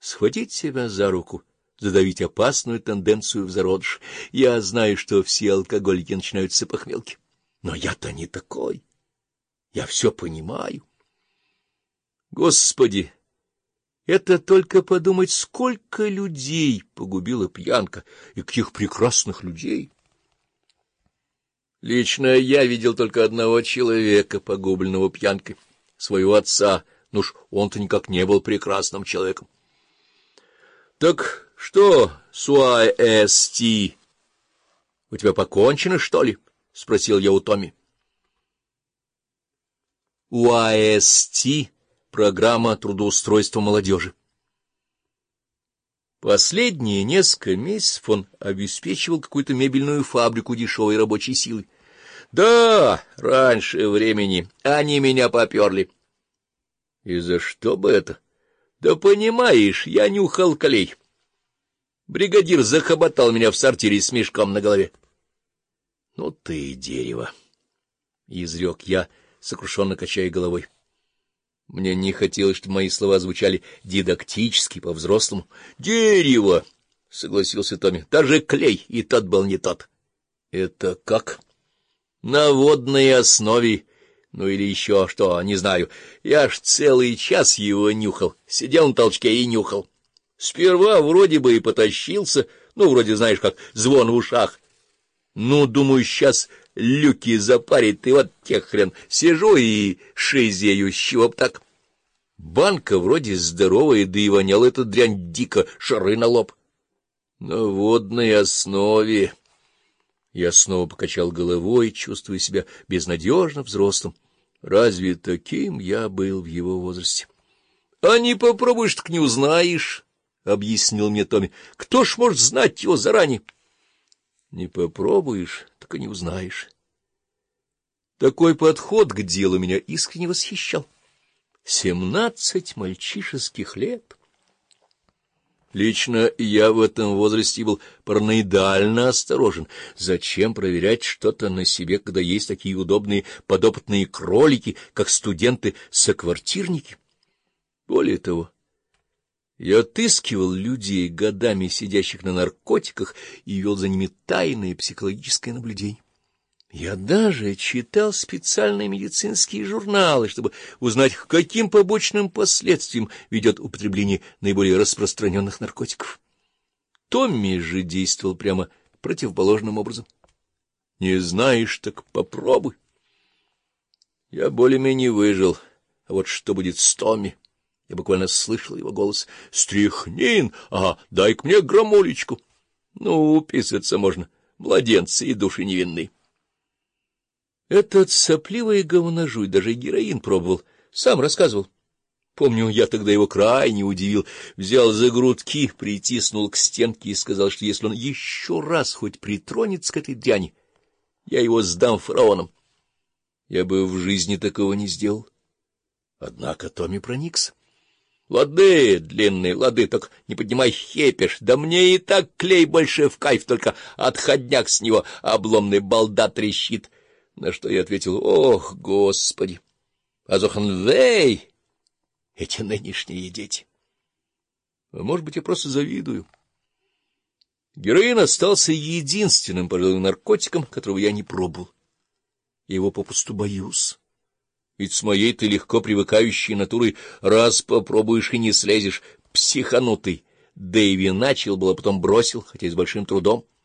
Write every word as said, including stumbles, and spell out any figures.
схватить себя за руку, задавить опасную тенденцию в зародыш. Я знаю, что все алкоголики начинают с похмелки. Но я-то не такой. Я все понимаю. Господи, это только подумать, сколько людей погубила пьянка, и каких прекрасных людей. Лично я видел только одного человека, погубленного пьянкой, своего отца, ну уж он-то никак не был прекрасным человеком. — Так что, Суаэсти, у тебя покончено, что ли? — спросил я у Томми. УАЭСТи — программа трудоустройства молодежи. Последние несколько месяцев он обеспечивал какую-то мебельную фабрику дешевой рабочей силой. Да, раньше времени они меня поперли. И за что бы это? Да понимаешь, я нюхал клей. Бригадир захоботал меня в сортире с мешком на голове. — Ну ты дерево! — изрек я, сокрушенно качая головой. Мне не хотелось, чтобы мои слова звучали дидактически, по-взрослому. — Дерево! — согласился Томми. — Даже клей, и тот был не тот. — Это как? — На водной основе. Ну или еще что, не знаю. Я ж целый час его нюхал. Сидел на толчке и нюхал. Сперва вроде бы и потащился, ну, вроде, знаешь, как звон в ушах. Ну, думаю, сейчас люки запарит, и вот тех хрен. Сижу и шизею, с чего б так. Банка вроде здоровая, да и вонял эта дрянь дико, шары на лоб. На водной основе. Я снова покачал головой, чувствуя себя безнадежно взрослым. Разве таким я был в его возрасте? — А не попробуешь, так не узнаешь, — объяснил мне Томми. — Кто ж может знать его заранее? — Не попробуешь, так и не узнаешь. Такой подход к делу меня искренне восхищал. Семнадцать мальчишеских лет. Лично я в этом возрасте был параноидально осторожен. Зачем проверять что-то на себе, когда есть такие удобные подопытные кролики, как студенты-соквартирники? Более того, я отыскивал людей, годами сидящих на наркотиках, и вел за ними тайное психологическое наблюдение. Я даже читал специальные медицинские журналы, чтобы узнать, к каким побочным последствиям ведет употребление наиболее распространенных наркотиков. Томми же действовал прямо противоположным образом. Не знаешь, так попробуй. Я более-менее выжил, а вот что будет с Томми? Я буквально слышал его голос. «Стряхнин! Ага, дай-ка мне грамулечку!» Ну, писаться можно. Младенцы и души невинные. Этот сопливый говножуй даже героин пробовал, сам рассказывал. Помню, я тогда его крайне удивил, взял за грудки, притиснул к стенке и сказал, что если он еще раз хоть притронется к этой дряни, я его сдам фараонам. Я бы в жизни такого не сделал. Однако Томми проникся. — Лады, длинные, лады, так не поднимай хепеш, да мне и так клей больше в кайф, только отходняк с него обломный балда трещит. На что я ответил: ох, Господи! Азоханвей! Эти нынешние дети! А может быть, я просто завидую. Героин остался единственным, пожалуй, наркотиком, которого я не пробовал. Я его попусту боюсь. Ведь с моей-то легко привыкающей натурой раз попробуешь и не слезешь. Психанутый Дэйви начал было, потом бросил, хотя и с большим трудом.